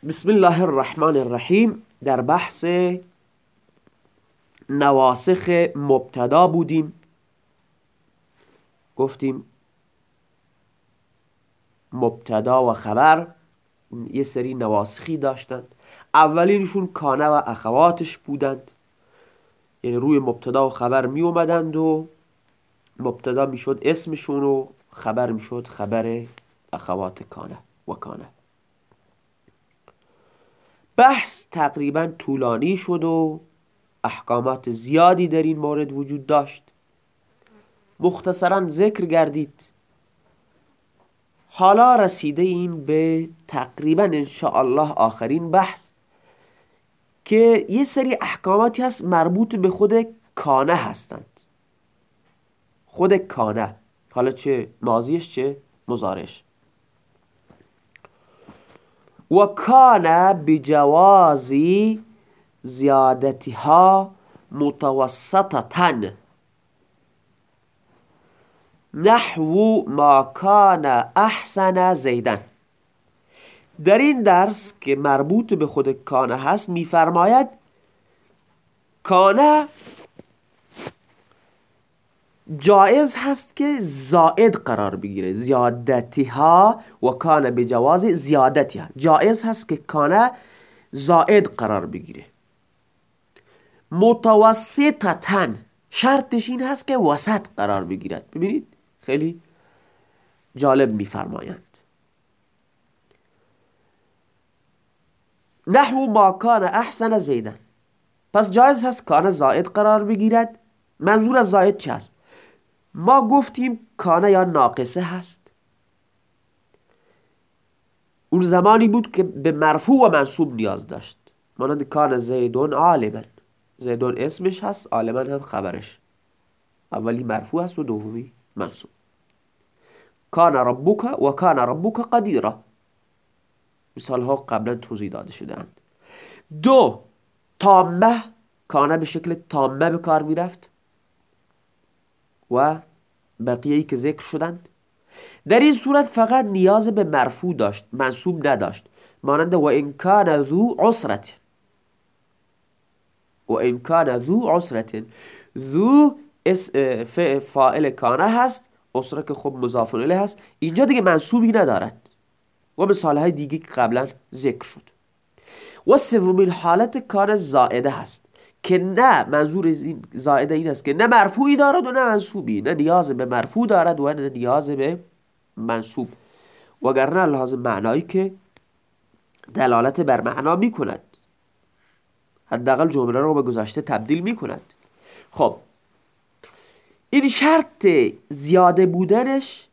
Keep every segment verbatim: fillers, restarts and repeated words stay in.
بسم الله الرحمن الرحیم. در بحث نواسخ مبتدا بودیم. گفتیم مبتدا و خبر یه سری نواسخی داشتند. اولینشون کانه و اخواتش بودند، یعنی روی مبتدا و خبر می اومدند و مبتدا می شد اسمشون و خبر می شد خبر اخوات کانه و کانه. بحث تقریبا طولانی شد و احکامات زیادی در این مورد وجود داشت. مختصرا ذکر گردید. حالا رسیده ایم به تقریبا انشاءالله آخرین بحث که یه سری احکاماتی هست مربوط به خود کانه هستند. خود کانه، حالا چه ماضیش چه مضارعش. و کان بجواز زیادتها متوسطة نحو ما کان احسن زیدن. در این درس که مربوط به خود کانه هست میفرماید کانه جایز هست که زائد قرار بگیره، زیادتها و کان بجواز زیادتها، جایز هست که کانه زائد قرار بگیره. متوسطتاً شرطش این هست که وسط قرار بگیرد. ببینید خیلی جالب میفرمایند. نحو ما کان احسن زیدن، پس جایز هست کانه زائد قرار بگیرد. منظور از زائد چه هست؟ ما گفتیم کانه یا ناقصه هست. اون زمانی بود که به مرفوع و منصوب نیاز داشت، مانند کان زیدون عالما. زیدون اسمش هست، عالما هم خبرش، اولی مرفوع هست و دومی منصوب. کان ربک و کان ربک قدیرا، مثال ها قبلا توضیح داده شدند. دو، تامه، کانه به شکل تامه به کار میرفت و بقیه‌ای که ذکر شدند. در این صورت فقط نیاز به مرفوع داشت، منصوب نداشت، مانند و ان کان ذو عسرت. و ان کان ذو عسرت، ذو فاعل کانه هست، عسره که خب مضاف الیه هست، اینجا دیگه منصوبی ندارد و مثال های دیگه که قبلا ذکر شد. و سومین حالت کان زائده هست که نه، منظور این زائده این است که نه مرفوعی دارد و نه منصوبی، نه نیاز به مرفوع دارد و نه نیاز به منصوب، وگرنه لازم معنایی که دلالت بر معنا می کند، حداقل جمله رو به گذشته تبدیل می کند. خب این شرط زیاده بودنش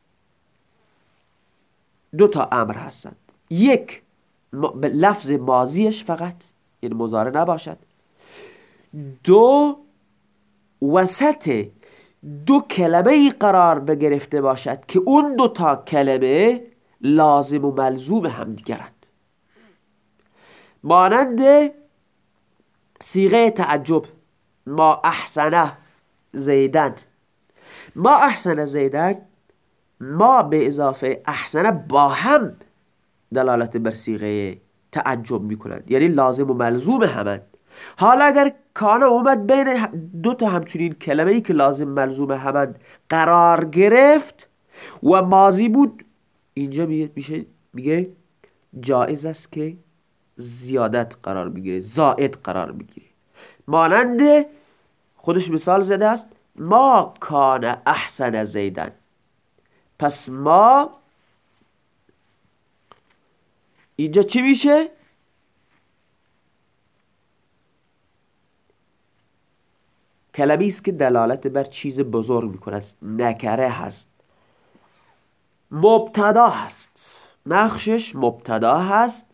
دو تا امر هستند. یک، لفظ ماضیش فقط، یعنی مضارع نباشد. دو، وسط دو کلمه قرار بگرفته باشد که اون دو تا کلمه لازم و ملزوم هم دیگرند، مانند صیغه تعجب ما احسنه زیدن. ما احسنه زیدن، ما به اضافه احسنه با هم دلالت بر صیغه تعجب میکنند، یعنی لازم و ملزوم همند. حالا اگر کانه اومد بین دو تا همچنین کلمه ای که لازم ملزوم همند قرار گرفت و ماضی بود، اینجا میشه میگه جایز است که زیادت قرار بگیره، زائد قرار بگیره. مانند خودش مثال زده است ما کان احسن زیدن. پس ما اینجا چی میشه؟ کلمه‌ای است که دلالت بر چیز بزرگ میکنه، نکره هست، مبتدا هست، نقشش مبتدا هست.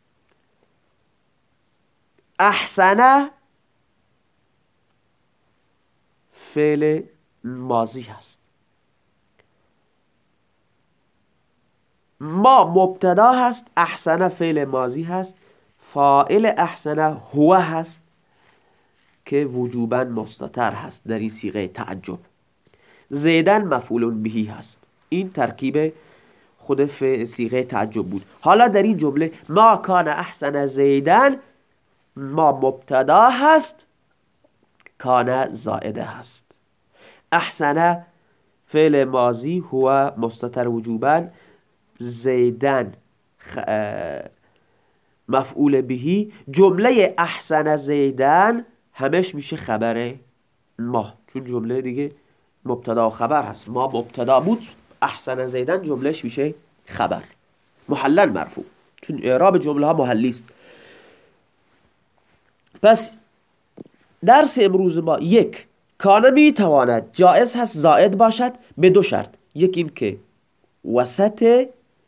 احسنه فعل ماضی هست. ما مبتدا هست، احسنه فعل ماضی هست، فاعل احسنه هو هست که وجوباً مستتر هست در این صیغه تعجب. زیدن مفعول بهی هست. این ترکیب خود صیغه تعجب بود. حالا در این جمله ما کان احسن زیدن، ما مبتدا هست، کان زائده هست. احسن فعل ماضی، هو مستتر وجوبا، زیدن مفعول بهی. جمله احسن زیدن همش میشه خبر ما، چون جمله دیگه مبتدا و خبر هست. ما مبتدا بود، احسن زیدن جملهش میشه خبر، محلن مرفوع، چون اعراب جمله ها محلی است. پس درس امروز ما یک، کان میتواند جائز هست زائد باشد به دو شرط. یک این که وسط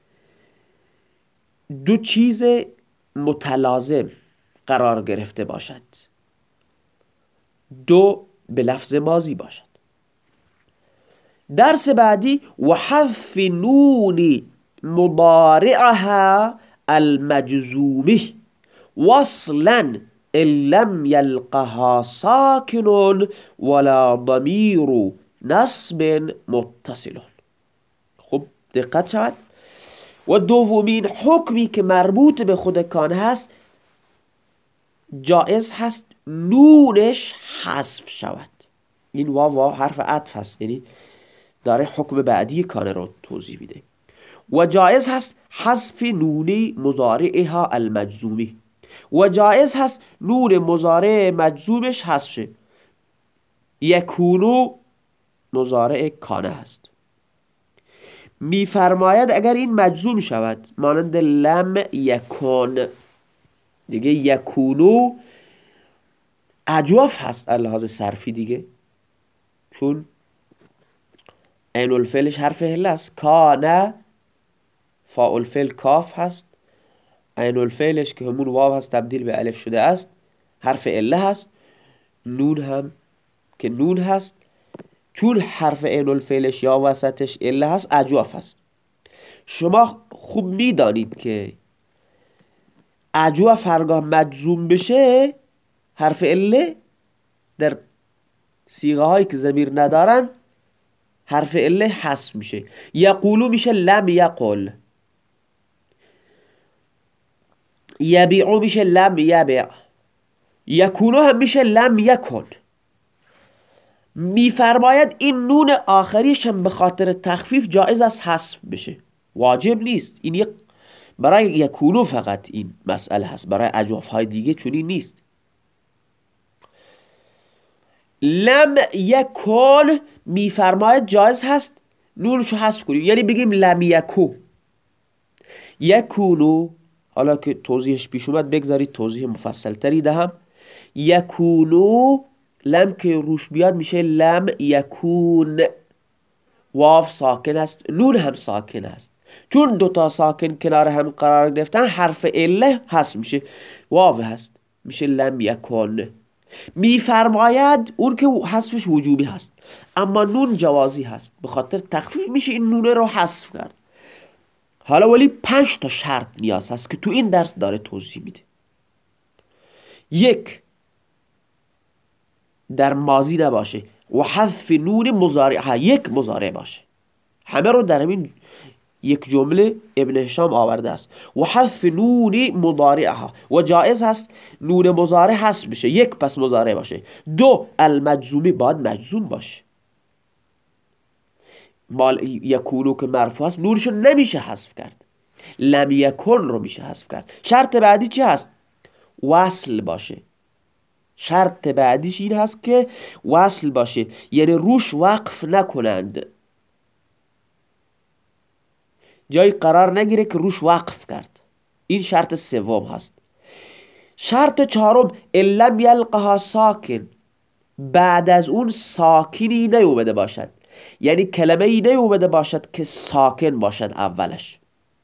دو چیز متلازم قرار گرفته باشد، دو به لفظ ماضی باشد. درس بعدی و حذف نون مضارعها المجزومه وصلا ان لم يلقها ساکن ولا ضمیر نصب متصل. خب دقت شد. و دومین حکمی که مربوط به خود کان هست، جائز هست نونش حذف شود. این واو حرف عطف هست، یعنی داره حکم بعدی کان رو توضیح میده. و جائز هست حذف نون مضارعها المجزومی، و جائز هست نون مضارع مجزومش حذف شه. یکونو مضارع کانه هست. میفرماید اگر این مجزوم شود مانند لم یکون، دیگه یکونو اجواف هست لحاظ صرفی دیگه، چون عین الفعلش حرف هله است. کانه فاعل فعل کاف هست، عین الفعلش که همون واو هست تبدیل به الف شده است حرف اله هست. نون هم که نون هست، چون حرف عین الفعلش یا وسطش اله هست اجواف هست. شما خوب میدانید که اجواف هرگاه مجزوم بشه حرف اله در صیغه هایی که ضمیر ندارن حرف اله حذف میشه. یقولو میشه لم یقل، یبیعو میشه لم یبیع، یکونو هم میشه لم یکن. میفرماید این نون آخریش هم به خاطر تخفیف جایز است حذف بشه، واجب نیست. این یک برای یکونو فقط این مسئله هست، برای اجواف های دیگه چونی نیست. لم یکن میفرماید جایز هست نونشو حذف کنیم، یعنی بگیم لم یکو. یکونو حالا که توضیحش پیش اومد بگذارید توضیح مفصل تری دهم. یکونو لم که روش بیاد میشه لم یکون، واو ساکن است، نون هم ساکن است. چون دوتا ساکن کنار هم قرار گرفتن حرف اله هست میشه واو هست میشه لم یکون. میفرماید اون که حذفش وجوبی هست اما نون جوازی هست، به خاطر تخفیف میشه این نونه رو حذف کرد. حالا ولی پنج تا شرط نیاز هست که تو این درس داره توضیح میده. یک، در ماضی نباشه و حذف نون مضارعها یک مضارع باشه. همه رو در همین یک جمله ابن هشام آورده است. و حذف نون مضارعها، و جایز هست نون مضارع حذف بشه، یک پس مضارع باشه. دو، المجزومی باید مجزوم باشه. مال یکونو که مرفوع است نونشو نمیشه حذف کرد، لم یکن رو میشه حذف کرد. شرط بعدی چی هست؟ وصل باشه. شرط بعدیش این هست که وصل باشه، یعنی روش وقف نکنند، جایی قرار نگیره که روش وقف کرد. این شرط سوم هست. شرط چهارم لم یلقها ساکن، بعد از اون ساکنی نیومده باشد، یعنی کلمه ای نیومده باشد که ساکن باشد اولش.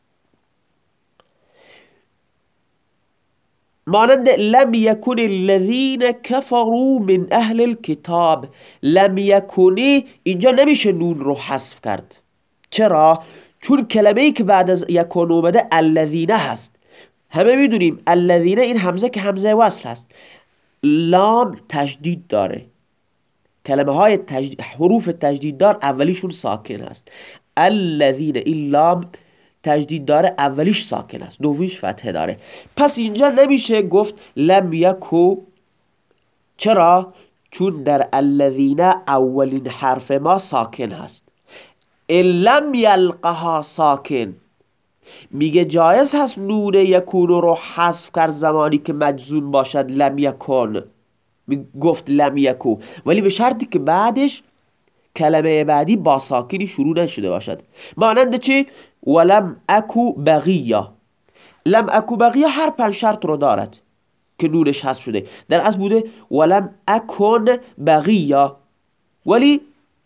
مانند لم یکن الذین کفروا من اهل الكتاب، لم یکنی اینجا نمیشه نون رو حذف کرد. چرا؟ چون کلمه ای که بعد از یکن اومده الذین هست. همه میدونیم الذین این همزه که همزه وصل هست، لام تشدید داره. کلمه های تجدید، حروف تجدید دار اولیشون ساکن هست. الذین این لام تجدید داره اولیش ساکن است، دومیش فتحه داره. پس اینجا نمیشه گفت لم یکو. چرا؟ چون در الذین اولین حرف ما ساکن هست. ان لم یلقها ساکن، میگه جایز هست نون یکون رو حذف کرد زمانی که مجزوم باشد لم یکن، گفت لم یکو، ولی به شرطی که بعدش کلمه بعدی با ساکنی شروع نشده باشد. مانند چی؟ ولم اکو بغیا. لم اکو بغیا هر پنج شرط رو دارد که نونش حذف شده. در اصل بوده ولم اکن بغیا، ولی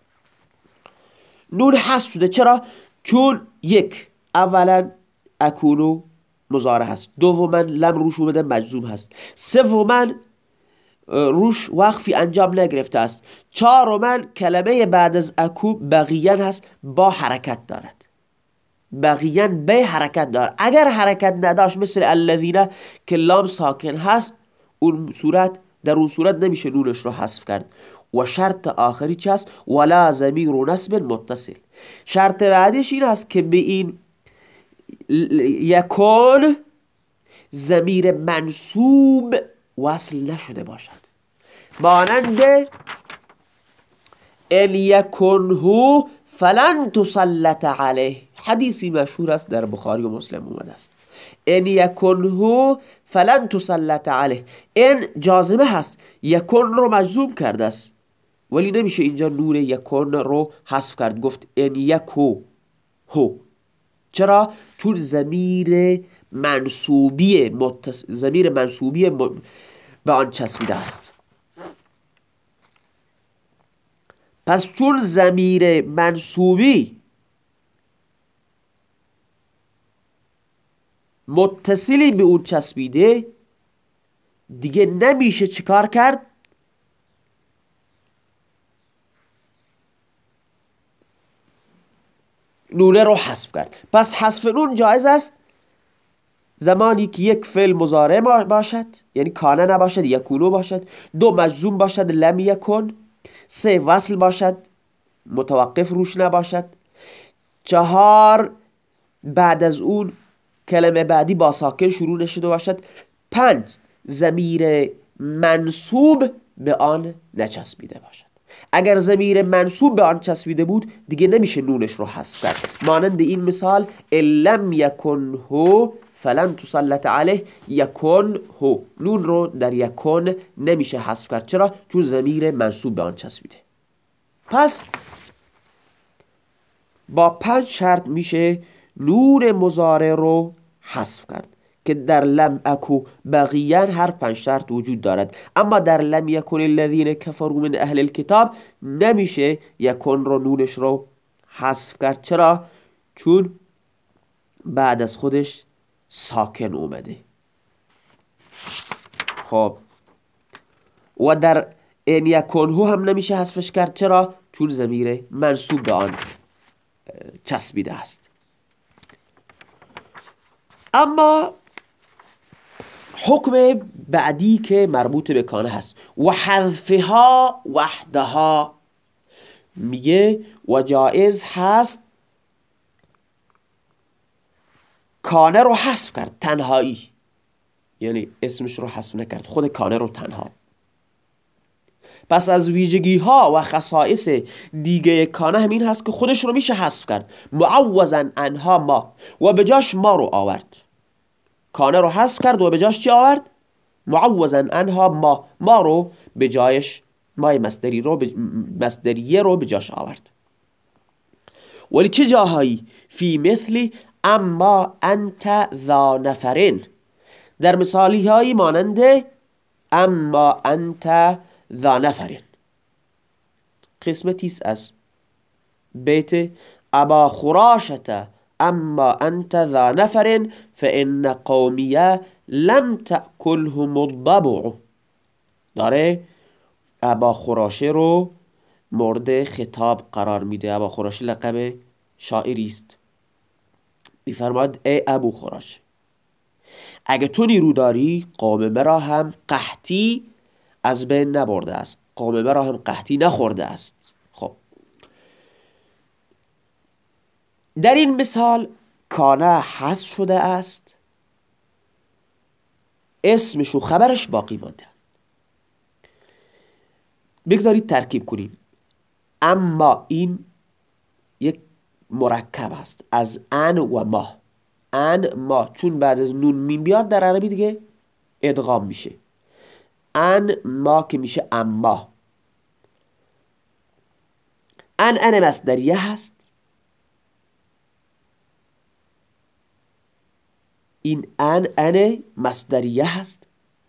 نون حذف شده. چرا؟ چون یک، اولا اکونو مضارع هست، دوما لم روش اومده مجزوم هست، سوما روش وقفی انجام نگرفته است، چهارما کلمه بعد از اکو بقیان هست، با حرکت دارد. بقیان به حرکت دارد. اگر حرکت نداشت مثل الذین که لام ساکن هست، اون صورت در اون صورت نمیشه نونش رو حذف کرد. و شرط آخری چی هست؟ ولا ضمیر نصب متصل. شرط بعدیش این هست که به این یکون ضمیر منصوب وصل نشده باشد. مانند ان یکنه فلن تسلط علیه، حدیثی مشهور است در بخاری و مسلم اومده است. ان یکنه فلن تسلط علیه، ان جازمه هست، یکن رو مجزوم کرده است، ولی نمیشه اینجا نور یکن رو حذف کرد، گفت ان یکو هو. چرا؟ چون ضمیر منصوبی متص... ضمیر منصوبی م... به آن چسبیده است. پس چون ضمیر منصوبی متصلی به اون چسبیده، دیگه نمیشه چیکار کرد؟ نونه رو حذف کرد. پس حذف نون جایز است زمانی که یک فعل مضارع باشد، یعنی کانه نباشد، یکونو باشد، دو مجزوم باشد لم یکن، سه وصل باشد متوقف روش نباشد، چهار بعد از اون کلمه بعدی با ساکن شروع نشده باشد، پنج ضمیر منصوب به آن نچسبیده باشد. اگر ضمیر منصوب به آن چسبیده بود دیگه نمیشه نونش رو حذف کرد. مانند این مثال ان لم یکن هو فلن تسلط علیه یکن هو، نون رو در یکن نمیشه حذف کرد. چرا؟ چون ضمیر منصوب به آن چسبیده. پس با پنج شرط میشه نون مضارع رو حذف کرد که در لم اکو بقیان هر پنج شرط وجود دارد. اما در لم یکن الذین کفروا من اهل الکتاب نمیشه یکن رو نونش رو حذف کرد. چرا؟ چون بعد از خودش ساکن اومده. خب و در ان یکنه هم نمیشه حذفش کرد. چرا؟ چون ضمیر منصوب به آن چسبیده است. اما حکم بعدی که مربوط به کانه هست و حذفها وحدها، میگه و جائز هست کانه رو حذف کرد تنهایی، یعنی اسمش رو حذف نکرد، خود کانه رو تنها. پس از ویژگی ها و خصائص دیگه کانه همین هست که خودش رو میشه حذف کرد. معوضا عنها ما، و به جاش ما رو آورد. کانه رو حذف کرد و به جاش چی آورد؟ معوضا عنها ما، ما رو به جایش، مای مصدری رو ب... مصدریه رو به جاش آورد. ولی چه جاهایی؟ فی مثل اما انت ذا نفرین، در مثالی هایی مانند اما انت ذا نفرین. قسمتیست از بیت ابا خراشت اما انت ذا نفرین فان قومیه لم تأکلهم الضبع، داره ابا خراشه رو مورد خطاب قرار میده. ابا خراشه لقب شاعری است. میفرماد ای ابو خراش، اگه تو نیرو داری قوم مرا هم قحطی از بین نبرده است، قوم مرا هم قحطی نخورده است. خب در این مثال کانه حذف شده است، اسمش و خبرش باقی مانده. بگذارید ترکیب کنیم. اما این یک مرکب است از ان و ما. ان ما چون بعد از نون میم بیاد در عربی دیگه ادغام میشه. ان ما که میشه اما. ان ان مصدریه هست. این ان ان مصدریه هست.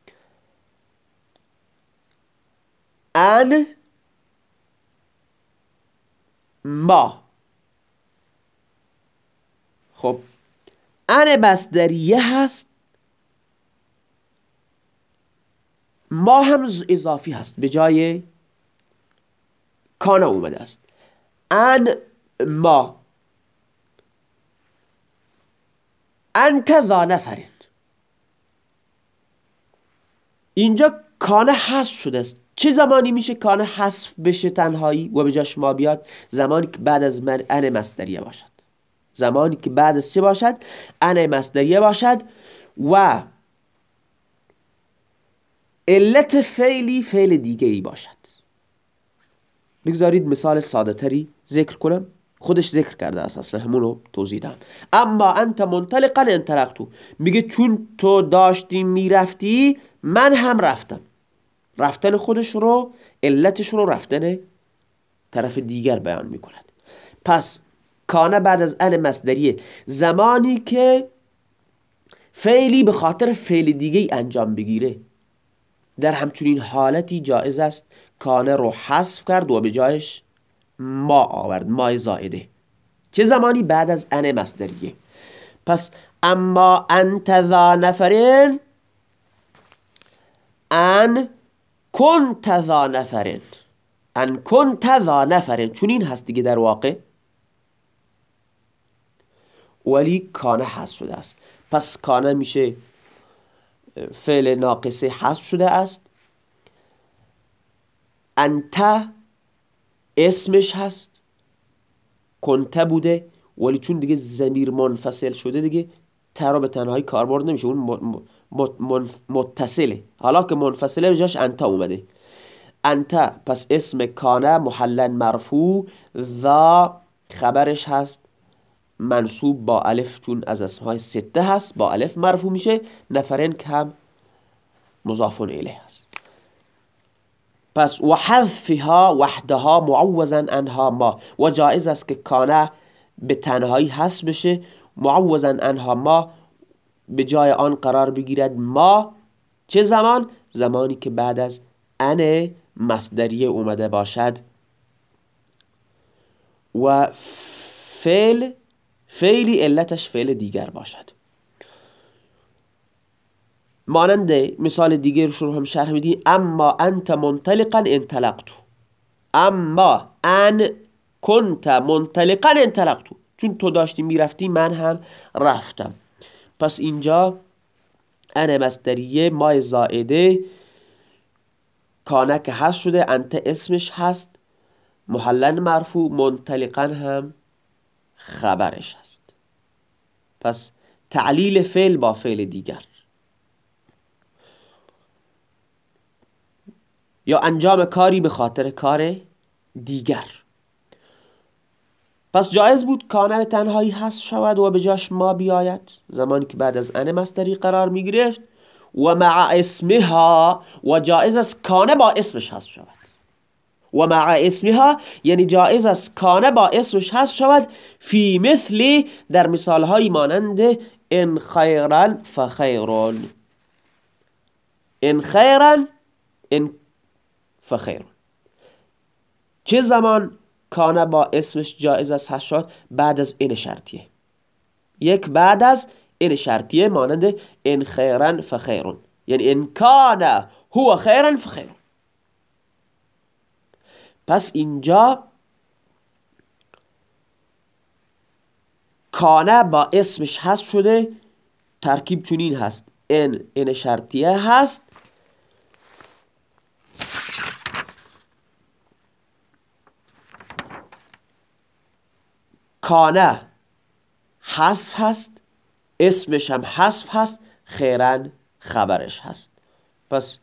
ان ما. خب ان مصدریه هست، ما هم اضافی هست، به جای کانه اومده است. ان ما انت ذا نفرین. اینجا کانه حذف شده است. چه زمانی میشه کانه حذف بشه تنهایی و به جاش ما بیاد؟ زمانی که بعد از من ان مصدریه باشد. زمانی که بعد از چه باشد؟ ان مصدریه باشد و علت فعلی فعل دیگری باشد. بگذارید مثال ساده تری ذکر کنم. خودش ذکر کرده است، اصلا همونو توضیح دهم. اما انت منطلقا انطلقتو، میگه چون تو داشتی میرفتی من هم رفتم. رفتن خودش رو، علتش رو رفتن طرف دیگر بیان میکند. پس کانه بعد از ان مصدریه زمانی که فعلی به خاطر فعل دیگه انجام بگیره، در همچنین حالتی جایز است کانه رو حذف کرد و به جایش ما آورد، ما زائده. چه زمانی؟ بعد از ان مصدریه. پس اما انت ذا نفرین، ان کنت ذا نفرین، ان کنت ذا نفرین، چون این هست دیگه در واقع، ولی کانه حذف شده است. پس کانه میشه فعل ناقصه حذف شده است. انت اسمش هست، کنته بوده، ولی چون دیگه ضمیر منفصل شده دیگه تا رو به تنهایی کاربرد نمیشه، اون متصله. حالا که منفصله به جاش انت اومده. انت پس اسم کانه محلا مرفوع، ذا خبرش هست منصوب با الف، چون از اسمهای سته هست با الف مرفوع میشه. نفرین که هم مضاف الیه هست. پس و حذفها وحدها معوضا عنها ما، و جایز است که کانه به تنهایی حذف بشه، معوضا عنها ما به جای آن قرار بگیرد ما. چه زمان؟ زمانی که بعد از ان مصدریه اومده باشد و فعل فعلی علتش فعل دیگر باشد. مانند مثال دیگر رو هم شرح میدیم. اما انت منطلقا انطلقتو، اما ان کنت منطلقا انطلقتو، چون تو داشتی میرفتی من هم رفتم. پس اینجا ان مصدریه، ما زائده، کانه که هست شده، انت اسمش هست محلا مرفوع، منطلقا هم خبرش هست. پس تعلیل فعل با فعل دیگر یا انجام کاری به خاطر کار دیگر. پس جایز بود کانه به تنهایی حذف شود و به جاش ما بیاید زمانی که بعد از ان مصدری قرار می گرفت. و مع اسمها، و جایز است کانه با اسمش حذف شود. و مع اسمها یعنی جایز است کانه با اسمش حذف شود. فی مثل، در مثالهایی مانند ان خیرا فخیرون، ان خیرا ان فخیرون. چه زمان کانه با اسمش جایز است حذف شد؟ بعد از این شرطیه. یک بعد از این شرطیه مانند ان خیرا فخیرون، یعنی ان کان هو خیرا فخیرون. پس اینجا کانه با اسمش حذف شده. ترکیب چنین هست: ان این شرطیه هست، کانه حذف هست، اسمش هم حذف هست، خیرن خبرش هست. پس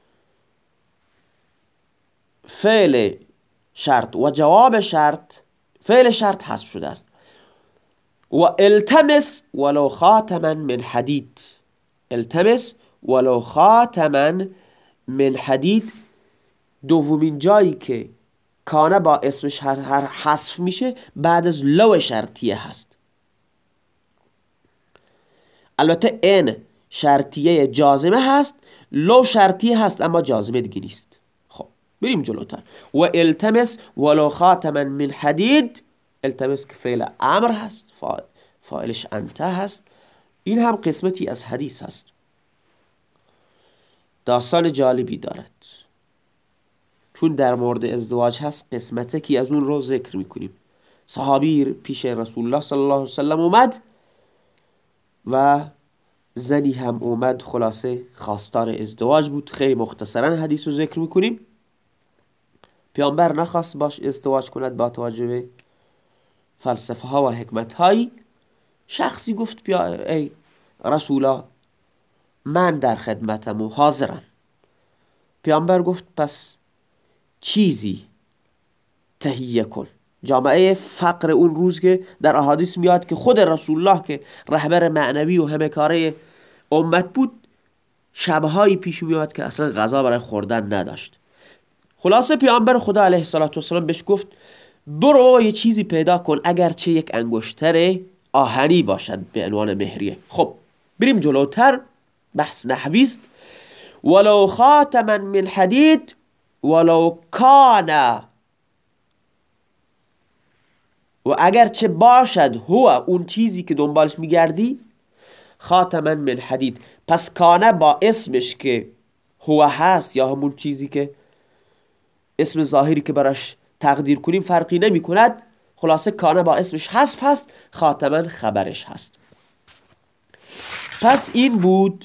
فعل شرط و جواب شرط، فعل شرط حذف شده است. و التمس ولو خاتما من حدید، التمس ولو خاتما من حدید دومین جایی که کانه با اسمش هر هر حذف میشه بعد از لو شرطیه هست. البته این شرطیه جازمه هست، لو شرطیه هست اما جازمه دیگه نیست. خب بریم جلوتر. و التمس ولو خاتما من حدید، التمس که فعل امر هست، فاعلش انت هست. این هم قسمتی از حدیث هست، داستان جالبی دارد. چون در مورد ازدواج هست قسمته که از اون رو ذکر میکنیم. صحابی پیش رسول الله صلی الله علیه وسلم اومد و زنی هم اومد، خلاصه خواستار ازدواج بود. خیلی مختصرا حدیث رو ذکر میکنیم. پیامبر نخواست باش ازدواج کند با توجه به فلسفه ها و حکمت هایی. شخصی گفت بیا ای رسولا من در خدمتم و حاضرم. پیامبر گفت پس چیزی تهیه کن. جامعه فقر اون روز که در احادیث میاد که خود رسول الله که رهبر معنوی و همه کاره امت بود، شبهایی پیش میاد که اصلا غذا برای خوردن نداشت. خلاصه پیامبر خدا علیه السلام بهش گفت برو یه چیزی پیدا کن، اگرچه یک انگشتر آهنی باشد به عنوان مهریه. خب بریم جلوتر. بحث نحویست. ولو خاتما من حدید ولو کان، و اگرچه باشد هو اون چیزی که دنبالش میگردی خاتما من حدید، پس کانه با اسمش که هو هست یا همون چیزی که اسم ظاهری که براش تقدیر کنیم فرقی نمی کند. خلاصه کانه با اسمش حذف هست، خاتما خبرش هست. پس این بود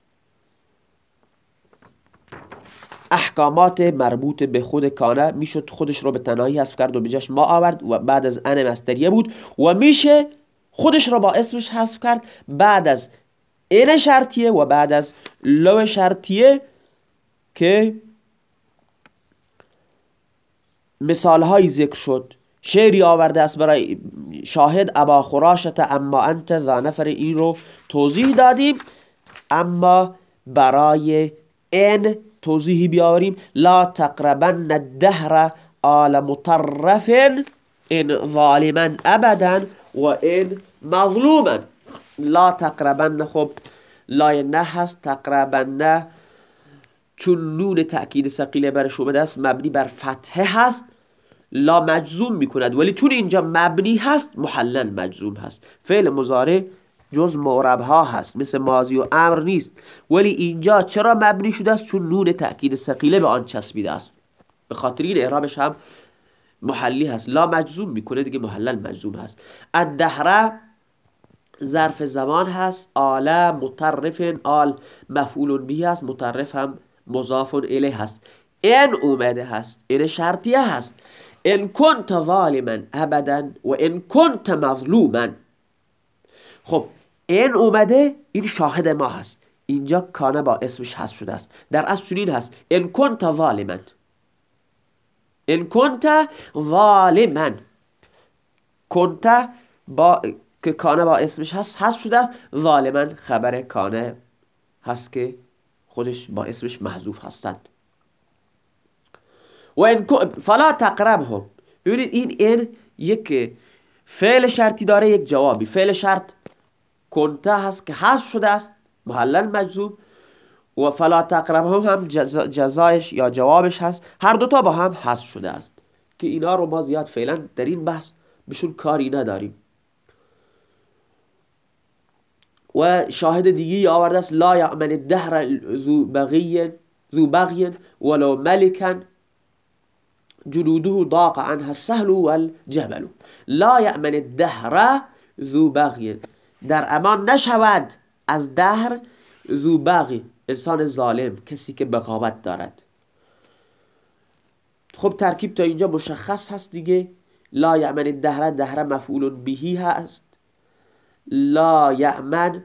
احکامات مربوط به خود کانه. میشد خودش رو به تنهایی حذف کرد و به جاش ما آورد و بعد از ان مصدریه بود، و میشه خودش رو با اسمش حذف کرد بعد از ان شرطیه و بعد از لو شرطیه که مثال های ذکر شد. شعری آورده است برای شاهد ابا خراشت اما انت ذا نفر، این رو توضیح دادیم. اما برای این توضیحی بیاوریم. لا تقربن الدهر آل مطرف ان ظالما ابدا و ان مظلوما. لا تقربن، خب لای نه هست، تقربن نه چون نون تأکید ثقیله برش اومده است مبنی بر فتحه هست، لا مجزوم میکند، ولی چون اینجا مبنی هست محلل مجزوم هست. فعل مضارع جز معرب ها هست، مثل ماضی و امر نیست، ولی اینجا چرا مبنی شده است؟ چون نون تأکید ثقیله به آن چسبیده است، به خاطر این اعرابش هم محلی هست. لا مجزوم میکنه دیگه، محلل مجزوم هست. الدهره ظرف زمان هست. آل مطرف، آل مفعول به هست، مطرف هم مضاف الیه هست. این اومده هست، این شرطیه هست. ان کنت ظالما ابدا و ان کنت مظلوما. خب این اومده، این شاهد ما هست. اینجا کانه با اسمش حذف شده است. در اصل چنین هست ان کنت ظالما، ان کنت ظالما، کنت با که کانه با اسمش هست حذف شده است. ظالما خبر کانه هست که خودش با اسمش محذوف هستند. و این فلا تقربهم. ببینید این این یک فعل شرطی داره، یک جوابی. فعل شرط کنته هست که حذف شده است، محلل مجزوم، و فلا تقربهم هم جزایش یا جوابش هست، هر دوتا با هم حذف شده است که اینا رو ما زیاد فعلا در این بحث بهشون کاری نداریم. و شاهد دیگی آورده است لا یأمن الدهر ذو بغی ذو بغی ولو ملکا جلوده ضاق عنها السهل والجبل. لا یأمن الدهر ذو بغی، در امان نشود از دهر، ذو بغی انسان ظالم، کسی که بغاوت دارد. خب ترکیب تا اینجا مشخص هست دیگه. لا یأمن الدهر، دهر مفعول بهی هست، لا یأمن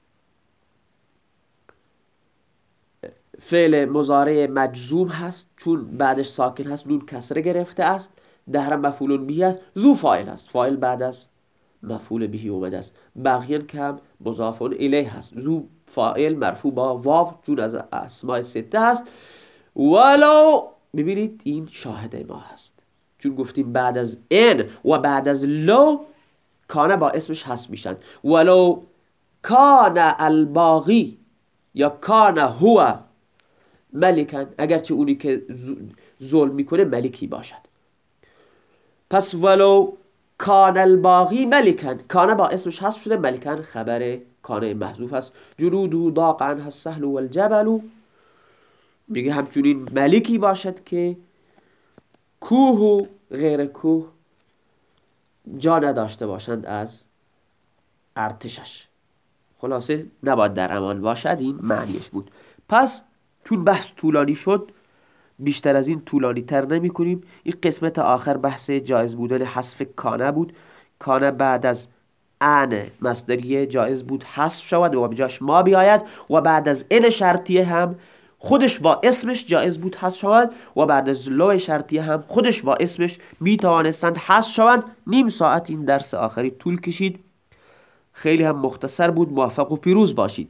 فعل مضارع مجزوم هست چون بعدش ساکن هست، نون کسره گرفته است. دهر مفعول به است. ذو فاعل هست، فاعل بعد از مفعول به اومده است. بقیه کم مضاف الیه هست. ذو فاعل مرفوع با واو چون از اسماء سته هست. ولو ببینید این شاهد ما هست چون گفتیم بعد از ان و بعد از لو کانه با اسمش حذف میشن. ولو کان الباغی یا کان هو ملکن، اگرچه اونی که ظلم میکنه ملکی باشد. پس ولو کان الباغی ملکن، کانه با اسمش حذف شده، ملکن خبر کانه محذوف است. جلودو ضاق عنها السهل والجبل، میگه همچنین ملکی باشد که کوه و غیر کوه جا نداشته باشند از ارتشش. خلاصه نباید در امان باشد، این معنیش بود. پس چون بحث طولانی شد بیشتر از این طولانی تر نمی کنیم. این قسمت آخر بحث جایز بودن حذف کانه بود. کانه بعد از ان مصدریه جایز بود حذف شود و بجاش ما بیاید و بعد از ان شرطیه هم خودش با اسمش جایز بود حذف شود و بعد از لو شرطیه هم خودش با اسمش می توانستند حذف شوند. نیم ساعت این درس آخری طول کشید، خیلی هم مختصر بود. موفق و پیروز باشید.